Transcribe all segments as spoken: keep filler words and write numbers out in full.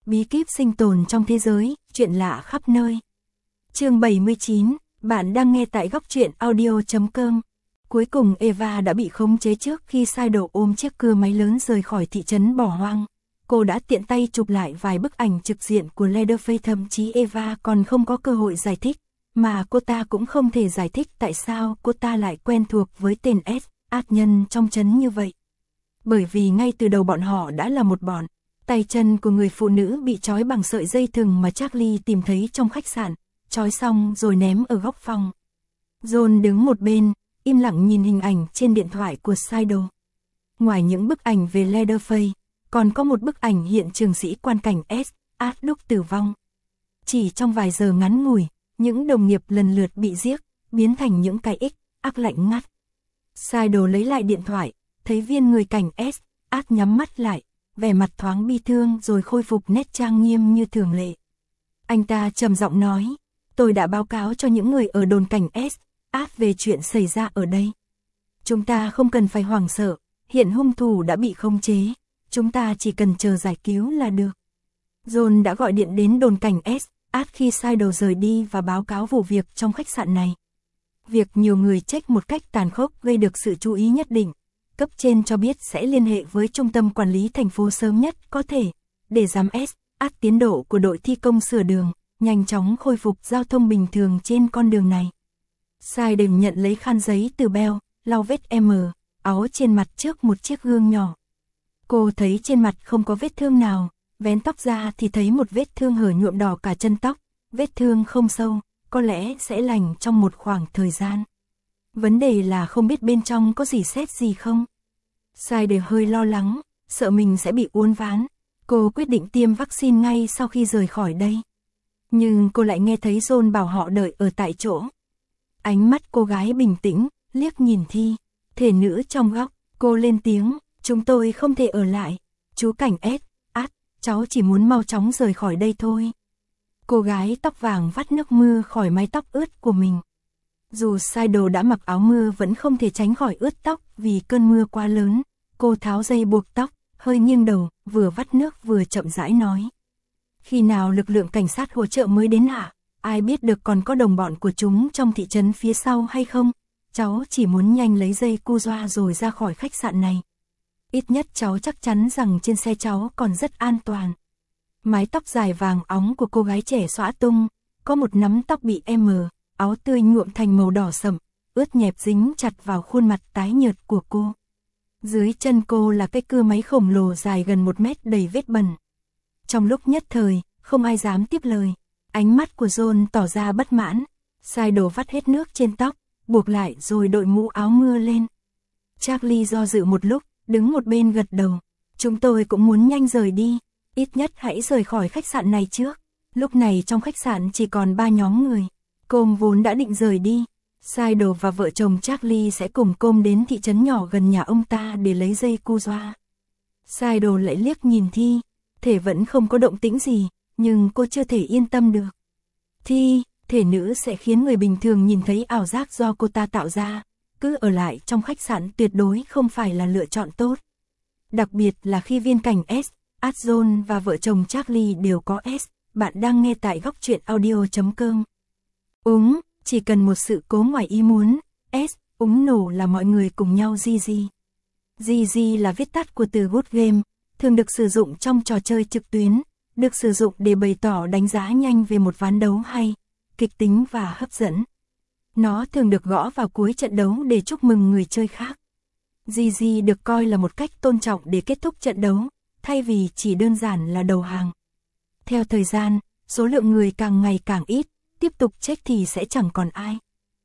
bí kíp sinh tồn trong thế giới, chuyện lạ khắp nơi. Chương bảy mươi chín, bạn đang nghe tại góc truyện audio chấm com. Cuối cùng Eva đã bị khống chế trước khi Syedle ôm chiếc cưa máy lớn rời khỏi thị trấn bỏ hoang. Cô đã tiện tay chụp lại vài bức ảnh trực diện của Leatherface, thậm chí Eva còn không có cơ hội giải thích, mà cô ta cũng không thể giải thích tại sao cô ta lại quen thuộc với tên S, ác nhân trong trấn như vậy. Bởi vì ngay từ đầu bọn họ đã là một bọn. Tay chân của người phụ nữ bị trói bằng sợi dây thừng mà Charlie tìm thấy trong khách sạn, trói xong rồi ném ở góc phòng. John đứng một bên, im lặng nhìn hình ảnh trên điện thoại của Syedle. Ngoài những bức ảnh về Leatherface, còn có một bức ảnh hiện trường sĩ quan cảnh S, Art lúc tử vong. Chỉ trong vài giờ ngắn ngủi, những đồng nghiệp lần lượt bị giết, biến thành những cái ích, ác lạnh ngắt. Syedle lấy lại điện thoại, thấy viên người cảnh S, Art nhắm mắt lại, vẻ mặt thoáng bi thương rồi khôi phục nét trang nghiêm như thường lệ. Anh ta trầm giọng nói, tôi đã báo cáo cho những người ở đồn cảnh S, Art về chuyện xảy ra ở đây. Chúng ta không cần phải hoảng sợ, hiện hung thủ đã bị khống chế, chúng ta chỉ cần chờ giải cứu là được. John đã gọi điện đến đồn cảnh S, Art khi Syedle rời đi và báo cáo vụ việc trong khách sạn này. Việc nhiều người check một cách tàn khốc gây được sự chú ý nhất định. Cấp trên cho biết sẽ liên hệ với trung tâm quản lý thành phố sớm nhất có thể, để giám S, át tiến độ của đội thi công sửa đường, nhanh chóng khôi phục giao thông bình thường trên con đường này. Syedle nhận lấy khăn giấy từ Bell, lau vết M, áo trên mặt trước một chiếc gương nhỏ. Cô thấy trên mặt không có vết thương nào, vén tóc ra thì thấy một vết thương hở nhuộm đỏ cả chân tóc, vết thương không sâu, có lẽ sẽ lành trong một khoảng thời gian. Vấn đề là không biết bên trong có gì xét gì không. Syedle hơi lo lắng, sợ mình sẽ bị uốn ván. Cô quyết định tiêm vaccine ngay sau khi rời khỏi đây. Nhưng cô lại nghe thấy John bảo họ đợi ở tại chỗ. Ánh mắt cô gái bình tĩnh, liếc nhìn Thi, thể nữ trong góc, cô lên tiếng, chúng tôi không thể ở lại. Chú cảnh S, Art, cháu chỉ muốn mau chóng rời khỏi đây thôi. Cô gái tóc vàng vắt nước mưa khỏi mái tóc ướt của mình. Dù Syedle đã mặc áo mưa vẫn không thể tránh khỏi ướt tóc vì cơn mưa quá lớn. Cô tháo dây buộc tóc, hơi nghiêng đầu, vừa vắt nước vừa chậm rãi nói. Khi nào lực lượng cảnh sát hỗ trợ mới đến hả? Ai biết được còn có đồng bọn của chúng trong thị trấn phía sau hay không? Cháu chỉ muốn nhanh lấy dây cu doa rồi ra khỏi khách sạn này. Ít nhất cháu chắc chắn rằng trên xe cháu còn rất an toàn. Mái tóc dài vàng óng của cô gái trẻ xõa tung, có một nắm tóc bị M, áo tươi nhuộm thành màu đỏ sẫm, ướt nhẹp dính chặt vào khuôn mặt tái nhợt của cô. Dưới chân cô là cái cưa máy khổng lồ dài gần một mét đầy vết bẩn. Trong lúc nhất thời, không ai dám tiếp lời. Ánh mắt của John tỏ ra bất mãn. Syedle vắt hết nước trên tóc, buộc lại rồi đội mũ áo mưa lên. Charlie do dự một lúc, đứng một bên gật đầu. Chúng tôi cũng muốn nhanh rời đi. Ít nhất hãy rời khỏi khách sạn này trước. Lúc này trong khách sạn chỉ còn ba nhóm người. Com vốn đã định rời đi. Syedle và vợ chồng Charlie sẽ cùng Com đến thị trấn nhỏ gần nhà ông ta để lấy dây cu doa. Syedle lại liếc nhìn Thi, thể vẫn không có động tĩnh gì, nhưng cô chưa thể yên tâm được. Thi, thể nữ sẽ khiến người bình thường nhìn thấy ảo giác do cô ta tạo ra, cứ ở lại trong khách sạn tuyệt đối không phải là lựa chọn tốt. Đặc biệt là khi viên cảnh S, Art John và vợ chồng Charlie đều có S, bạn đang nghe tại góc truyện audio chấm com. Úng, chỉ cần một sự cố ngoài ý muốn, S, úng nổ là mọi người cùng nhau gi gi. gi gi là viết tắt của từ Good Game, thường được sử dụng trong trò chơi trực tuyến, được sử dụng để bày tỏ đánh giá nhanh về một ván đấu hay, kịch tính và hấp dẫn. Nó thường được gõ vào cuối trận đấu để chúc mừng người chơi khác. gi gi được coi là một cách tôn trọng để kết thúc trận đấu, thay vì chỉ đơn giản là đầu hàng. Theo thời gian, số lượng người càng ngày càng ít, tiếp tục check thì sẽ chẳng còn ai.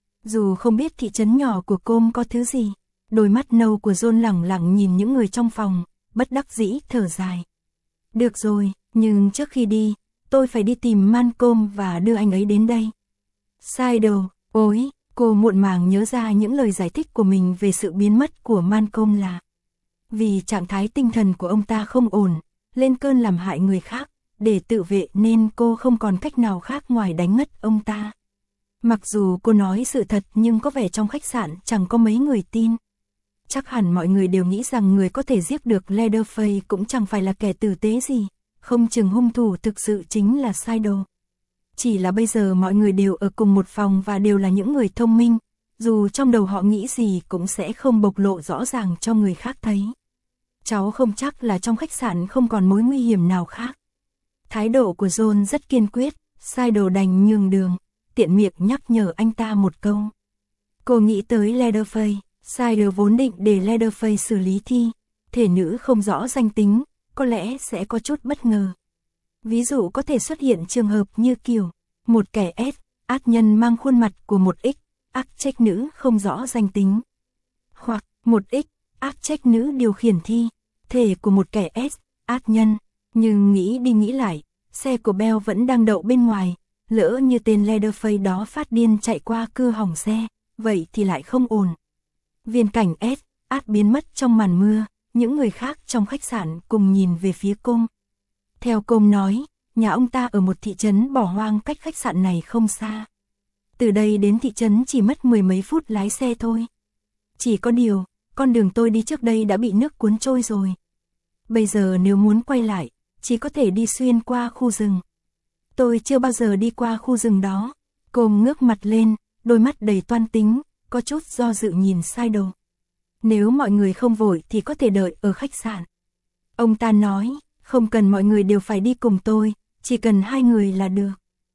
Dù không biết thị trấn nhỏ của Com có thứ gì, đôi mắt nâu của John lẳng lặng nhìn những người trong phòng, bất đắc dĩ thở dài. Được rồi, nhưng trước khi đi, tôi phải đi tìm Malcolm và đưa anh ấy đến đây. Syedle, ôi, cô muộn màng nhớ ra những lời giải thích của mình về sự biến mất của Malcolm là vì trạng thái tinh thần của ông ta không ổn, lên cơn làm hại người khác, để tự vệ nên cô không còn cách nào khác ngoài đánh ngất ông ta. Mặc dù cô nói sự thật nhưng có vẻ trong khách sạn chẳng có mấy người tin. Chắc hẳn mọi người đều nghĩ rằng người có thể giết được Leatherface cũng chẳng phải là kẻ tử tế gì, không chừng hung thủ thực sự chính là Shido. Chỉ là bây giờ mọi người đều ở cùng một phòng và đều là những người thông minh, dù trong đầu họ nghĩ gì cũng sẽ không bộc lộ rõ ràng cho người khác thấy. Cháu không chắc là trong khách sạn không còn mối nguy hiểm nào khác. Thái độ của John rất kiên quyết, Shido đành nhường đường, tiện miệng nhắc nhở anh ta một câu. Cô nghĩ tới Leatherface, Shido vốn định để Leatherface xử lý thi, thể nữ không rõ danh tính, có lẽ sẽ có chút bất ngờ. Ví dụ có thể xuất hiện trường hợp như kiểu, một kẻ S, ác nhân mang khuôn mặt của một X, ác trách nữ không rõ danh tính. Hoặc, một X, ác trách nữ điều khiển thi, thể của một kẻ S, ác nhân. Nhưng nghĩ đi nghĩ lại, xe của Bell vẫn đang đậu bên ngoài, lỡ như tên Leatherface đó phát điên chạy qua cưa hỏng xe, vậy thì lại không ổn. Viên cảnh S, ác biến mất trong màn mưa, những người khác trong khách sạn cùng nhìn về phía Cung. Theo Cung nói, nhà ông ta ở một thị trấn bỏ hoang cách khách sạn này không xa. Từ đây đến thị trấn chỉ mất mười mấy phút lái xe thôi. Chỉ có điều, con đường tôi đi trước đây đã bị nước cuốn trôi rồi. Bây giờ nếu muốn quay lại, chỉ có thể đi xuyên qua khu rừng. Tôi chưa bao giờ đi qua khu rừng đó. Cung ngước mặt lên, đôi mắt đầy toan tính, có chút do dự nhìn Shido. Nếu mọi người không vội thì có thể đợi ở khách sạn. Ông ta nói, không cần mọi người đều phải đi cùng tôi, chỉ cần hai người là được.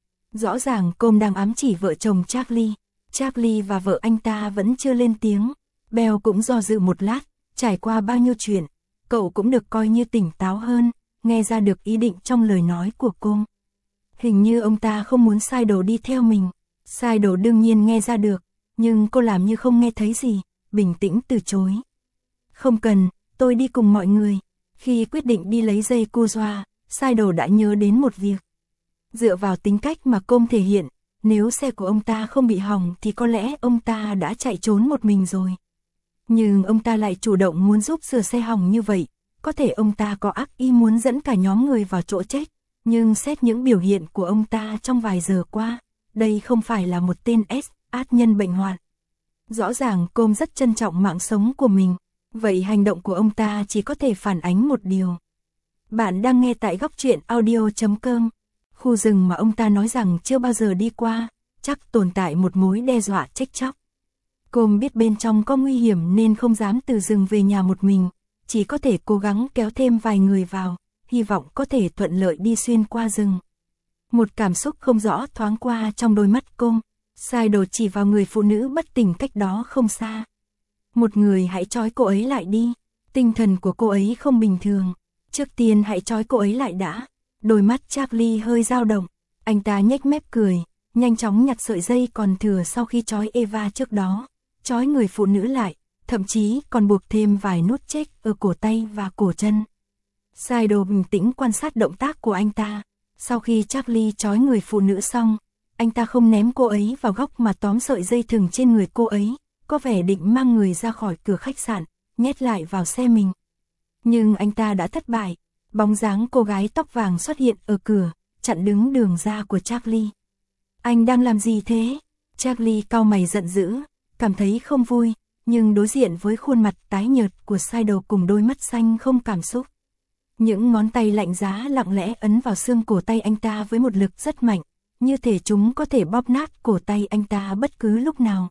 Rõ ràng Cung đang ám chỉ vợ chồng Charlie. Charlie và vợ anh ta vẫn chưa lên tiếng. Bell cũng do dự một lát, trải qua bao nhiêu chuyện, cậu cũng được coi như tỉnh táo hơn, nghe ra được ý định trong lời nói của Cung. Hình như ông ta không muốn Shido đi theo mình. Shido đương nhiên nghe ra được, nhưng cô làm như không nghe thấy gì, bình tĩnh từ chối. Không cần, tôi đi cùng mọi người. Khi quyết định đi lấy dây Kuzoa, Shido đã nhớ đến một việc. Dựa vào tính cách mà Cung thể hiện, nếu xe của ông ta không bị hỏng thì có lẽ ông ta đã chạy trốn một mình rồi. Nhưng ông ta lại chủ động muốn giúp sửa xe hỏng như vậy, có thể ông ta có ác ý muốn dẫn cả nhóm người vào chỗ chết, nhưng xét những biểu hiện của ông ta trong vài giờ qua, đây không phải là một tên S, ác nhân bệnh hoạn. Rõ ràng Cung rất trân trọng mạng sống của mình, vậy hành động của ông ta chỉ có thể phản ánh một điều. Bạn đang nghe tại góc truyện audio chấm com. Khu rừng mà ông ta nói rằng chưa bao giờ đi qua, chắc tồn tại một mối đe dọa chết chóc. Cung biết bên trong có nguy hiểm nên không dám từ rừng về nhà một mình, chỉ có thể cố gắng kéo thêm vài người vào, hy vọng có thể thuận lợi đi xuyên qua rừng. Một cảm xúc không rõ thoáng qua trong đôi mắt Cung. Shido chỉ vào người phụ nữ bất tỉnh cách đó không xa. Một người hãy trói cô ấy lại đi, tinh thần của cô ấy không bình thường. Trước tiên hãy trói cô ấy lại đã. Đôi mắt Charlie hơi dao động, anh ta nhếch mép cười, nhanh chóng nhặt sợi dây còn thừa sau khi trói Eva trước đó, trói người phụ nữ lại, thậm chí còn buộc thêm vài nút check ở cổ tay và cổ chân. Shido bình tĩnh quan sát động tác của anh ta. Sau khi Charlie trói người phụ nữ xong, anh ta không ném cô ấy vào góc mà tóm sợi dây thừng trên người cô ấy, có vẻ định mang người ra khỏi cửa khách sạn, nhét lại vào xe mình. Nhưng anh ta đã thất bại, bóng dáng cô gái tóc vàng xuất hiện ở cửa, chặn đứng đường ra của Charlie. Anh đang làm gì thế? Charlie cau mày giận dữ, cảm thấy không vui, nhưng đối diện với khuôn mặt tái nhợt của Shido cùng đôi mắt xanh không cảm xúc. Những ngón tay lạnh giá lặng lẽ ấn vào xương cổ tay anh ta với một lực rất mạnh, như thể chúng có thể bóp nát cổ tay anh ta bất cứ lúc nào.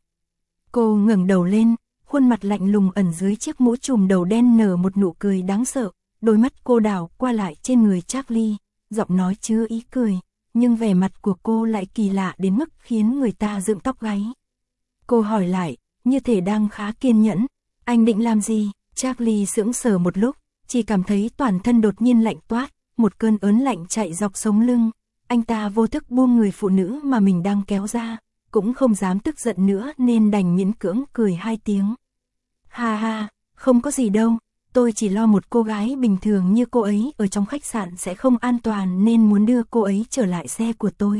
Cô ngẩng đầu lên, khuôn mặt lạnh lùng ẩn dưới chiếc mũ trùm đầu đen nở một nụ cười đáng sợ, đôi mắt cô đảo qua lại trên người Charlie, giọng nói chứa ý cười, nhưng vẻ mặt của cô lại kỳ lạ đến mức khiến người ta dựng tóc gáy. Cô hỏi lại, như thể đang khá kiên nhẫn, anh định làm gì? Charlie sững sờ một lúc, chỉ cảm thấy toàn thân đột nhiên lạnh toát, một cơn ớn lạnh chạy dọc sống lưng. Anh ta vô thức buông người phụ nữ mà mình đang kéo ra, cũng không dám tức giận nữa nên đành miễn cưỡng cười hai tiếng. Ha ha, không có gì đâu, tôi chỉ lo một cô gái bình thường như cô ấy ở trong khách sạn sẽ không an toàn nên muốn đưa cô ấy trở lại xe của tôi.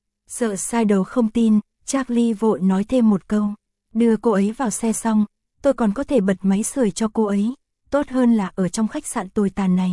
Sợ Shido không tin, Charlie vội nói thêm một câu, đưa cô ấy vào xe xong, tôi còn có thể bật máy sưởi cho cô ấy, tốt hơn là ở trong khách sạn tồi tàn này.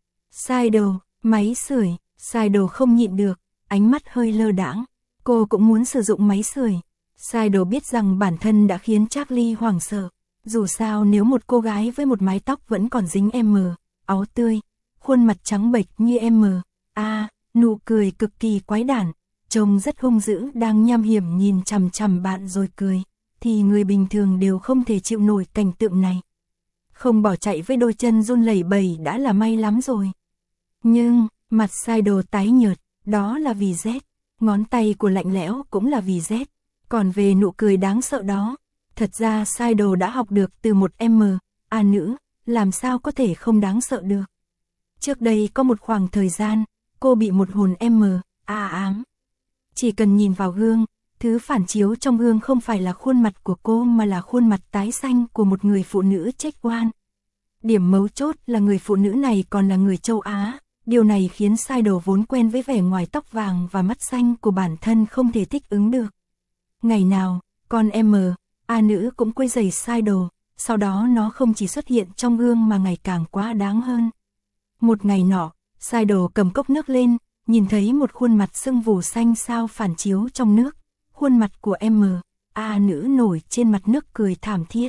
Shido, máy sưởi, Shido không nhịn được, ánh mắt hơi lơ đãng. Cô cũng muốn sử dụng máy sưởi. Shido biết rằng bản thân đã khiến Charlie hoảng sợ. Dù sao nếu một cô gái với một mái tóc vẫn còn dính em, áo tươi, khuôn mặt trắng bệch như M, A, nụ cười cực kỳ quái đản, trông rất hung dữ đang nham hiểm nhìn chằm chằm bạn rồi cười, thì người bình thường đều không thể chịu nổi cảnh tượng này. Không bỏ chạy với đôi chân run lẩy bẩy đã là may lắm rồi. Nhưng, mặt Shido tái nhợt, đó là vì Z, ngón tay của lạnh lẽo cũng là vì Z. Còn về nụ cười đáng sợ đó, thật ra Shido đã học được từ một M, A nữ, làm sao có thể không đáng sợ được. Trước đây có một khoảng thời gian, cô bị một hồn M, A ám. Chỉ cần nhìn vào gương, thứ phản chiếu trong gương không phải là khuôn mặt của cô mà là khuôn mặt tái xanh của một người phụ nữ chết oan. Điểm mấu chốt là người phụ nữ này còn là người châu Á, điều này khiến Shido vốn quen với vẻ ngoài tóc vàng và mắt xanh của bản thân không thể thích ứng được. Ngày nào, con M, A nữ cũng quấy rầy Shido, sau đó nó không chỉ xuất hiện trong gương mà ngày càng quá đáng hơn. Một ngày nọ, Shido cầm cốc nước lên, nhìn thấy một khuôn mặt sưng vù xanh xao phản chiếu trong nước, khuôn mặt của M, A nữ nổi trên mặt nước cười thảm thiết.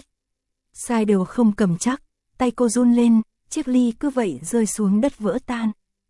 Shido không cầm chắc, tay cô run lên, chiếc ly cứ vậy rơi xuống đất vỡ tan.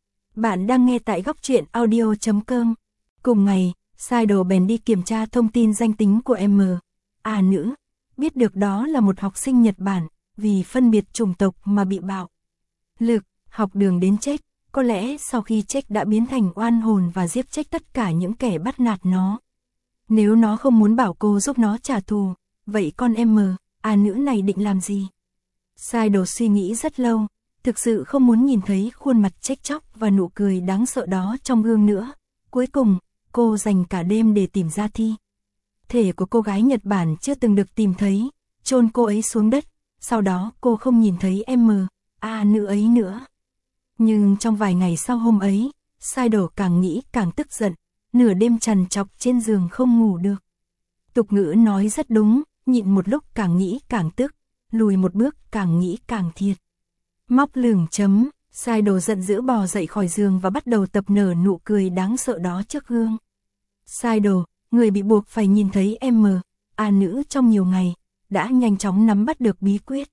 Bạn đang nghe tại góc truyện audio chấm com. Cùng ngày, Shido bèn đi kiểm tra thông tin danh tính của M, A nữ, biết được đó là một học sinh Nhật Bản, vì phân biệt chủng tộc mà bị bạo lực, học đường đến chết. Có lẽ sau khi chết đã biến thành oan hồn và giết chết tất cả những kẻ bắt nạt nó. Nếu nó không muốn bảo cô giúp nó trả thù, vậy con M, A nữ này định làm gì? Shido suy nghĩ rất lâu, thực sự không muốn nhìn thấy khuôn mặt chết chóc và nụ cười đáng sợ đó trong gương nữa. Cuối cùng, cô dành cả đêm để tìm ra thi thể của cô gái Nhật Bản chưa từng được tìm thấy, chôn cô ấy xuống đất, sau đó cô không nhìn thấy M, A nữ ấy nữa. Nhưng trong vài ngày sau hôm ấy, Shido càng nghĩ càng tức giận, nửa đêm trằn trọc trên giường không ngủ được. Tục ngữ nói rất đúng, nhịn một lúc càng nghĩ càng tức, lùi một bước càng nghĩ càng thiệt. Móc lửng chấm, Shido giận dữ bò dậy khỏi giường và bắt đầu tập nở nụ cười đáng sợ đó trước gương. Shido, người bị buộc phải nhìn thấy M, A nữ trong nhiều ngày, đã nhanh chóng nắm bắt được bí quyết.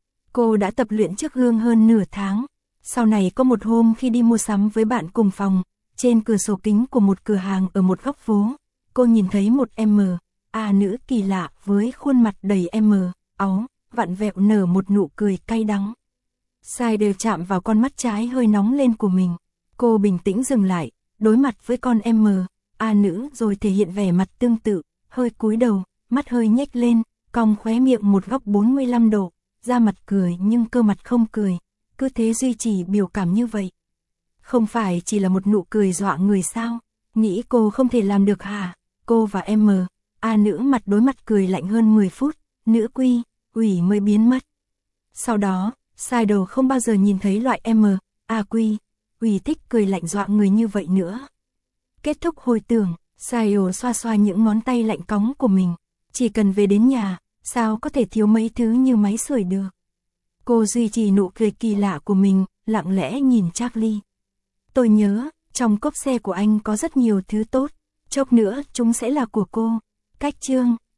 Cô đã tập luyện trước gương hơn nửa tháng. Sau này có một hôm khi đi mua sắm với bạn cùng phòng, trên cửa sổ kính của một cửa hàng ở một góc phố, cô nhìn thấy một M, A nữ kỳ lạ với khuôn mặt đầy M, áu, vặn vẹo nở một nụ cười cay đắng. Shido chạm vào con mắt trái hơi nóng lên của mình. Cô bình tĩnh dừng lại, đối mặt với con M, A nữ rồi thể hiện vẻ mặt tương tự, hơi cúi đầu, mắt hơi nhếch lên, cong khóe miệng một góc bốn mươi lăm độ, da mặt cười nhưng cơ mặt không cười. Cứ thế duy trì biểu cảm như vậy. Không phải chỉ là một nụ cười dọa người sao? Nghĩ cô không thể làm được hả? Cô và M, A nữ mặt đối mặt cười lạnh hơn mười phút, nữ quy, ủy mới biến mất. Sau đó, Shido không bao giờ nhìn thấy loại M, A quy, ủy thích cười lạnh dọa người như vậy nữa. Kết thúc hồi tưởng, Shido xoa xoa những ngón tay lạnh cóng của mình. Chỉ cần về đến nhà, sao có thể thiếu mấy thứ như máy sưởi được. Cô duy trì nụ cười kỳ lạ của mình, lặng lẽ nhìn Charlie. Tôi nhớ, trong cốp xe của anh có rất nhiều thứ tốt, chốc nữa chúng sẽ là của cô. Cách chương